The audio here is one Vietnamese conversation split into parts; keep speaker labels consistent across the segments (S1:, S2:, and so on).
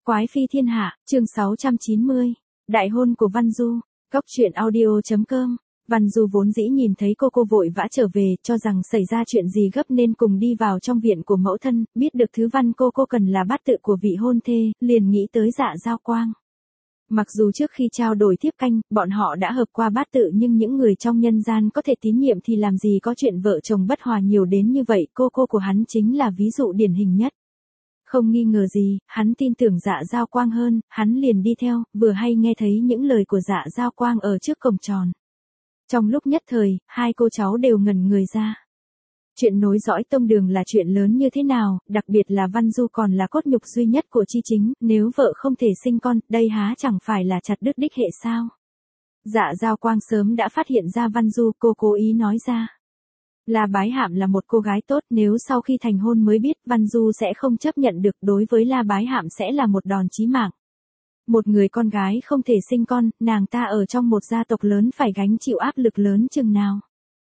S1: Quái phi thiên hạ, chương 690. Đại hôn của Văn Du. Góc truyện audio.com. Văn Du vốn dĩ nhìn thấy cô vội vã trở về, cho rằng xảy ra chuyện gì gấp nên cùng đi vào trong viện của mẫu thân, biết được thứ Văn cô cần là bát tự của vị hôn thê, liền nghĩ tới Dạ Giao Quang. Mặc dù trước khi trao đổi tiếp canh, bọn họ đã hợp qua bát tự, nhưng những người trong nhân gian có thể tín nhiệm thì làm gì có chuyện vợ chồng bất hòa nhiều đến như vậy, cô của hắn chính là ví dụ điển hình nhất. Không nghi ngờ gì, hắn tin tưởng Dạ Giao Quang hơn, hắn liền đi theo, vừa hay nghe thấy những lời của Dạ Giao Quang ở trước cổng tròn. Trong lúc nhất thời, hai cô cháu đều ngẩn người ra. Chuyện nối dõi tông đường là chuyện lớn như thế nào, đặc biệt là Văn Du còn là cốt nhục duy nhất của Chi Chính, nếu vợ không thể sinh con, đây há chẳng phải là chặt đứt đích hệ sao? Dạ Giao Quang sớm đã phát hiện ra Văn Du, cô cố ý nói ra. La Bái Hạm là một cô gái tốt, nếu sau khi thành hôn mới biết, Văn Du sẽ không chấp nhận được, đối với La Bái Hạm sẽ là một đòn chí mạng. Một người con gái không thể sinh con, nàng ta ở trong một gia tộc lớn phải gánh chịu áp lực lớn chừng nào.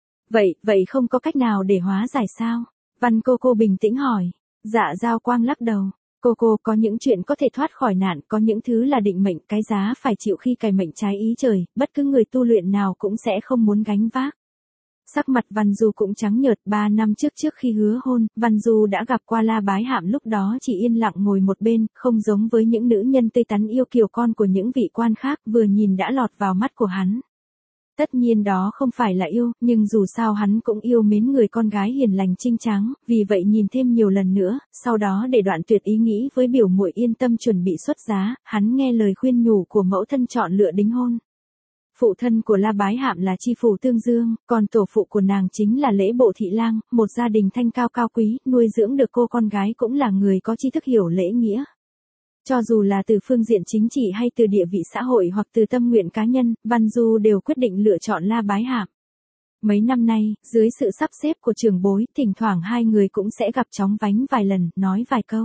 S1: Vậy không có cách nào để hóa giải sao? Văn cô bình tĩnh hỏi. Dạ Giao Quang lắc đầu. Cô có những chuyện có thể thoát khỏi nạn, có những thứ là định mệnh, cái giá phải chịu khi cày mệnh trái ý trời, bất cứ người tu luyện nào cũng sẽ không muốn gánh vác. Sắc mặt Văn Du cũng trắng nhợt, 3 năm trước khi hứa hôn, Văn Du đã gặp qua La Bái Hạm, lúc đó chỉ yên lặng ngồi một bên, không giống với những nữ nhân tươi tắn yêu kiều con của những vị quan khác, vừa nhìn đã lọt vào mắt của hắn. Tất nhiên đó không phải là yêu, nhưng dù sao hắn cũng yêu mến người con gái hiền lành trinh trắng, vì vậy nhìn thêm nhiều lần nữa, sau đó để đoạn tuyệt ý nghĩ với biểu muội yên tâm chuẩn bị xuất giá, hắn nghe lời khuyên nhủ của mẫu thân chọn lựa đính hôn. Phụ thân của La Bái Hạm là Chi Phủ Tương Dương, còn tổ phụ của nàng chính là Lễ Bộ Thị Lang, một gia đình thanh cao cao quý, nuôi dưỡng được cô con gái cũng là người có tri thức hiểu lễ nghĩa. Cho dù là từ phương diện chính trị hay từ địa vị xã hội hoặc từ tâm nguyện cá nhân, Văn Du đều quyết định lựa chọn La Bái Hạm. Mấy năm nay, dưới sự sắp xếp của trưởng bối, thỉnh thoảng hai người cũng sẽ gặp chóng vánh vài lần, nói vài câu.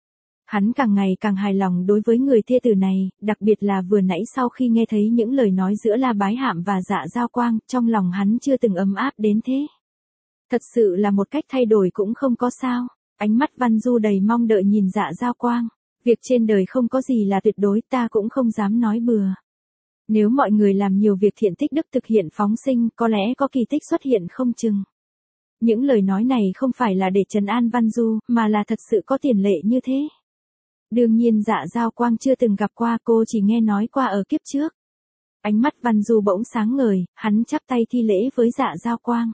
S1: Hắn càng ngày càng hài lòng đối với người thê tử này, đặc biệt là vừa nãy sau khi nghe thấy những lời nói giữa La Bái Hạm và Dạ Giao Quang, trong lòng hắn chưa từng ấm áp đến thế. Thật sự là một cách thay đổi cũng không có sao. Ánh mắt Văn Du đầy mong đợi nhìn Dạ Giao Quang. Việc trên đời không có gì là tuyệt đối, ta cũng không dám nói bừa. Nếu mọi người làm nhiều việc thiện tích đức thực hiện phóng sinh, có lẽ có kỳ tích xuất hiện không chừng. Những lời nói này không phải là để trấn an Văn Du, mà là thật sự có tiền lệ như thế. Đương nhiên Dạ Giao Quang chưa từng gặp qua, cô chỉ nghe nói qua ở kiếp trước. Ánh mắt Văn Du bỗng sáng ngời, hắn chắp tay thi lễ với Dạ Giao Quang.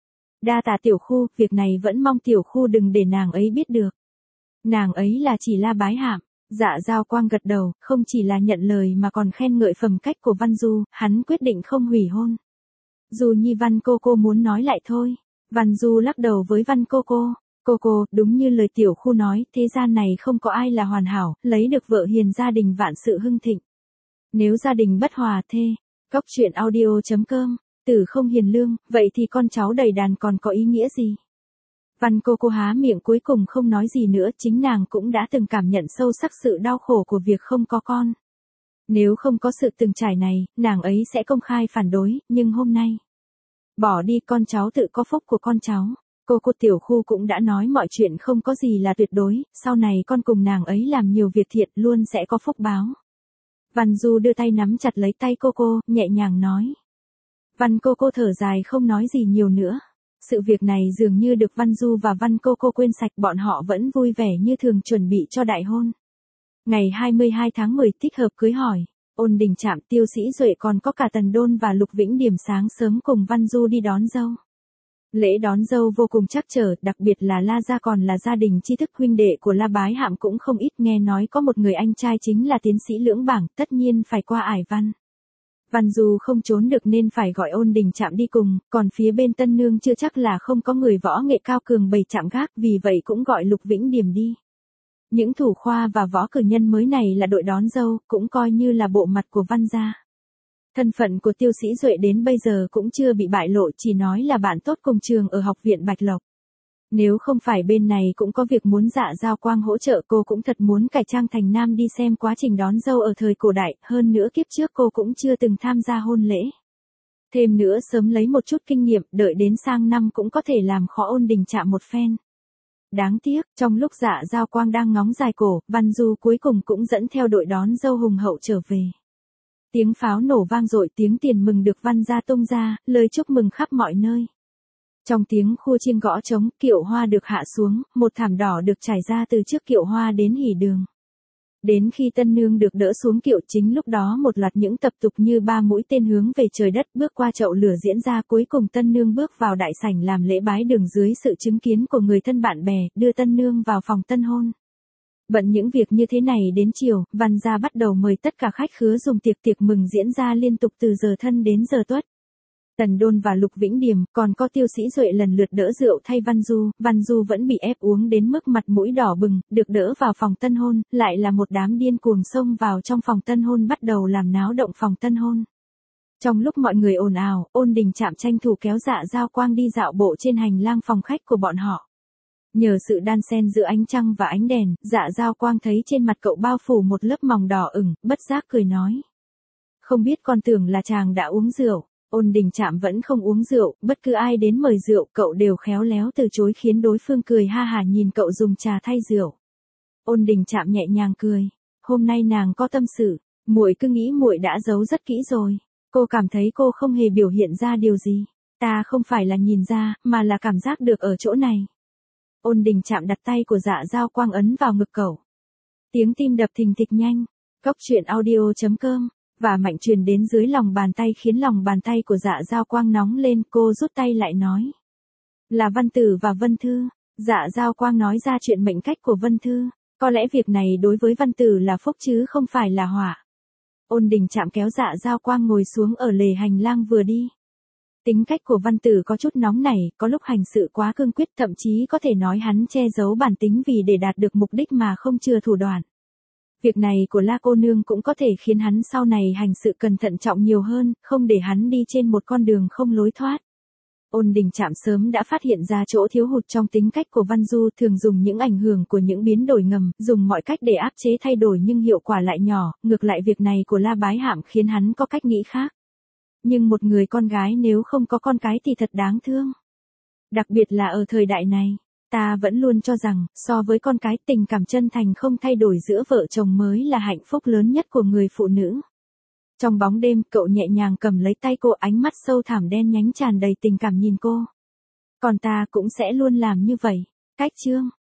S1: Đa tạ tiểu khu, việc này vẫn mong tiểu khu đừng để nàng ấy biết được. Nàng ấy là chỉ La Bái Hạm. Dạ Giao Quang gật đầu, không chỉ là nhận lời mà còn khen ngợi phẩm cách của Văn Du, hắn quyết định không hủy hôn. Dù Nhi Văn cô muốn nói lại thôi. Văn Du lắc đầu với Văn cô. Cô, đúng như lời tiểu khu nói, thế gian này không có ai là hoàn hảo, lấy được vợ hiền gia đình vạn sự hưng thịnh. Nếu gia đình bất hòa thê, góc truyện audio.com, tử không hiền lương, vậy thì con cháu đầy đàn còn có ý nghĩa gì? Văn cô há miệng cuối cùng không nói gì nữa, chính nàng cũng đã từng cảm nhận sâu sắc sự đau khổ của việc không có con. Nếu không có sự từng trải này, nàng ấy sẽ công khai phản đối, nhưng hôm nay, bỏ đi, con cháu tự có phúc của con cháu. Cô tiểu khu cũng đã nói mọi chuyện không có gì là tuyệt đối, sau này con cùng nàng ấy làm nhiều việc thiện luôn sẽ có phúc báo. Văn Du đưa tay nắm chặt lấy tay cô, nhẹ nhàng nói. Văn cô thở dài không nói gì nhiều nữa. Sự việc này dường như được Văn Du và Văn cô quên sạch, bọn họ vẫn vui vẻ như thường chuẩn bị cho đại hôn. Ngày 22 tháng 10 thích hợp cưới hỏi. Ôn Đình Trạm, Tiêu Sĩ Duệ còn có cả Tần Đôn và Lục Vĩnh Điểm sáng sớm cùng Văn Du đi đón dâu. Lễ đón dâu vô cùng trắc trở, đặc biệt là La gia còn là gia đình tri thức, huynh đệ của La Bái Hạm cũng không ít, nghe nói có một người anh trai chính là tiến sĩ Lưỡng Bảng, tất nhiên phải qua ải Văn. Văn Du không trốn được nên phải gọi Ôn Đình Trạm đi cùng, còn phía bên tân nương chưa chắc là không có người võ nghệ cao cường bày chạm gác, vì vậy cũng gọi Lục Vĩnh Điểm đi. Những thủ khoa và võ cử nhân mới này là đội đón dâu, cũng coi như là bộ mặt của Văn gia. Thân phận của Tiêu Sĩ Duệ đến bây giờ cũng chưa bị bại lộ, chỉ nói là bạn tốt cùng trường ở học viện Bạch Lộc. Nếu không phải bên này cũng có việc muốn Dạ Giao Quang hỗ trợ, cô cũng thật muốn cải trang thành nam đi xem quá trình đón dâu ở thời cổ đại, hơn nữa kiếp trước cô cũng chưa từng tham gia hôn lễ. Thêm nữa sớm lấy một chút kinh nghiệm, đợi đến sang năm cũng có thể làm khó Ôn Đình Trạm một phen. Đáng tiếc, trong lúc Dạ Giao Quang đang ngóng dài cổ, Văn Du cuối cùng cũng dẫn theo đội đón dâu hùng hậu trở về. Tiếng pháo nổ vang dội, tiếng tiền mừng được Văn gia tung ra, lời chúc mừng khắp mọi nơi. Trong tiếng khua chiêng gõ trống, kiệu hoa được hạ xuống, một thảm đỏ được trải ra từ trước kiệu hoa đến hỉ đường. Đến khi tân nương được đỡ xuống kiệu, chính lúc đó một loạt những tập tục như 3 mũi tên hướng về trời đất bước qua chậu lửa diễn ra, cuối cùng tân nương bước vào đại sảnh làm lễ bái đường dưới sự chứng kiến của người thân bạn bè, đưa tân nương vào phòng tân hôn. Bận những việc như thế này đến chiều, Văn gia bắt đầu mời tất cả khách khứa dùng tiệc mừng diễn ra liên tục từ giờ thân đến giờ tuất. Tần Đôn và Lục Vĩnh Điềm, còn có Tiêu Sĩ Duệ lần lượt đỡ rượu thay Văn Du vẫn bị ép uống đến mức mặt mũi đỏ bừng, được đỡ vào phòng tân hôn, lại là một đám điên cuồng xông vào trong phòng tân hôn bắt đầu làm náo động phòng tân hôn. Trong lúc mọi người ồn ào, Ôn Đình Trạm tranh thủ kéo Dạ Giao Quang đi dạo bộ trên hành lang phòng khách của bọn họ. Nhờ sự đan xen giữa ánh trăng và ánh đèn, Dạ Giao Quang thấy trên mặt cậu bao phủ một lớp mòng đỏ ửng, bất giác cười nói. Không biết con tưởng là chàng đã uống rượu. Ôn Đình Trạm vẫn không uống rượu, bất cứ ai đến mời rượu cậu đều khéo léo từ chối khiến đối phương cười ha hả nhìn cậu dùng trà thay rượu. Ôn Đình Trạm nhẹ nhàng cười. Hôm nay nàng có tâm sự, muội cứ nghĩ muội đã giấu rất kỹ rồi. Cô cảm thấy cô không hề biểu hiện ra điều gì. Ta không phải là nhìn ra, mà là cảm giác được ở chỗ này. Ôn Đình Trạm đặt tay của Dạ Giao Quang ấn vào ngực cậu. Tiếng tim đập thình thịch nhanh. Cốc truyện audio.com và mạnh truyền đến dưới lòng bàn tay khiến lòng bàn tay của Dạ Giao Quang nóng lên, cô rút tay lại nói. Là Văn Tử và Vân Thư. Dạ Giao Quang nói ra chuyện mệnh cách của Vân Thư. Có lẽ việc này đối với Văn Tử là phúc chứ không phải là họa. Ôn Đình Trạm kéo Dạ Giao Quang ngồi xuống ở lề hành lang vừa đi. Tính cách của Văn Tử có chút nóng nảy, có lúc hành sự quá cương quyết, thậm chí có thể nói hắn che giấu bản tính vì để đạt được mục đích mà không chừa thủ đoạn. Việc này của La cô nương cũng có thể khiến hắn sau này hành sự cẩn thận trọng nhiều hơn, không để hắn đi trên một con đường không lối thoát. Ôn Đình Trạm sớm đã phát hiện ra chỗ thiếu hụt trong tính cách của Văn Du, thường dùng những ảnh hưởng của những biến đổi ngầm, dùng mọi cách để áp chế thay đổi nhưng hiệu quả lại nhỏ, ngược lại việc này của La Bái Hạm khiến hắn có cách nghĩ khác. Nhưng một người con gái nếu không có con cái thì thật đáng thương. Đặc biệt là ở thời đại này. Ta vẫn luôn cho rằng, so với con cái, tình cảm chân thành không thay đổi giữa vợ chồng mới là hạnh phúc lớn nhất của người phụ nữ. Trong bóng đêm, cậu nhẹ nhàng cầm lấy tay cô, ánh mắt sâu thẳm đen nhánh tràn đầy tình cảm nhìn cô. Còn ta cũng sẽ luôn làm như vậy. Cách chương